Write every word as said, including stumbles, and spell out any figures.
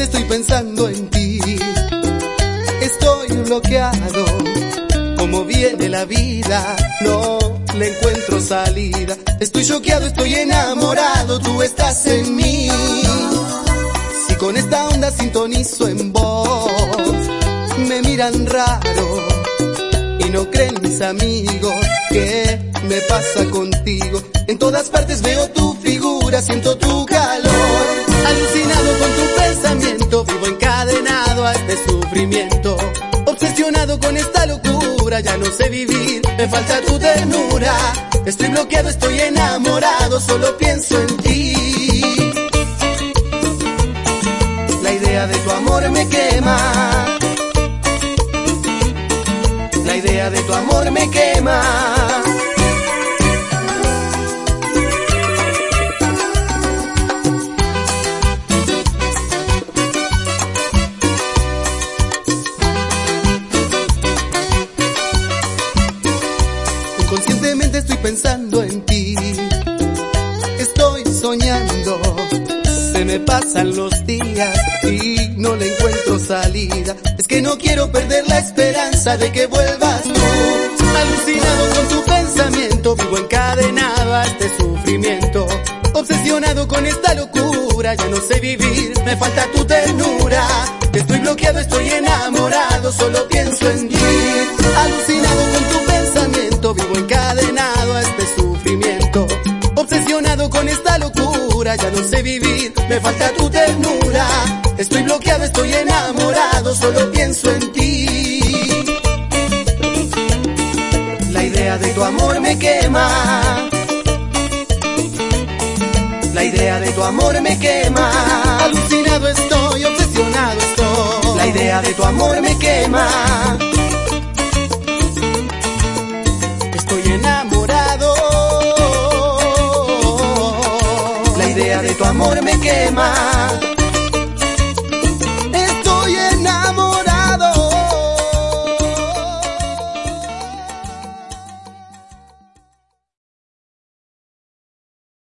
Constantemente estoy pensando en ti. Estoy bloqueado, como viene la vida, no le encuentro salida. Estoy choqueado, estoy enamorado, tú estás en mí. Si con esta onda sintonizo en vos, me miran raro y no creen mis amigos. ¿Qué me pasa contigo? En todas partes veo tu figura, siento tu calor. Alucinado con tu pensamiento, vivo encadenado a este sufrimiento. Obsesionado con esta locura, ya no sé vivir, me falta tu ternura. Estoy bloqueado, estoy enamorado, solo pienso en ti. La idea de tu amor me quema. La idea de tu amor me quema. Inconscientemente estoy pensando en ti. Estoy soñando, se me pasan los días y no le encuentro salida. Es que no quiero perder la esperanza de que vuelvas tú. Alucinado con tu pensamiento, vivo encadenado a este sufrimiento. Obsesionado con esta locura, ya no sé vivir, me falta tu ternura. Estoy bloqueado, estoy enamorado, solo pienso en ti. Alucinado con tu pensamiento, vivo encadenado a este sufrimiento. Obsesionado con esta locura, ya no sé vivir, me falta tu ternura. Estoy bloqueado, estoy enamorado, solo pienso en ti. La idea de tu amor me quema. La idea de tu amor me quema. Alucinado estoy, obsesionado estoy. La idea de tu amor me quema. Estoy enamorado. La idea de tu amor me quema.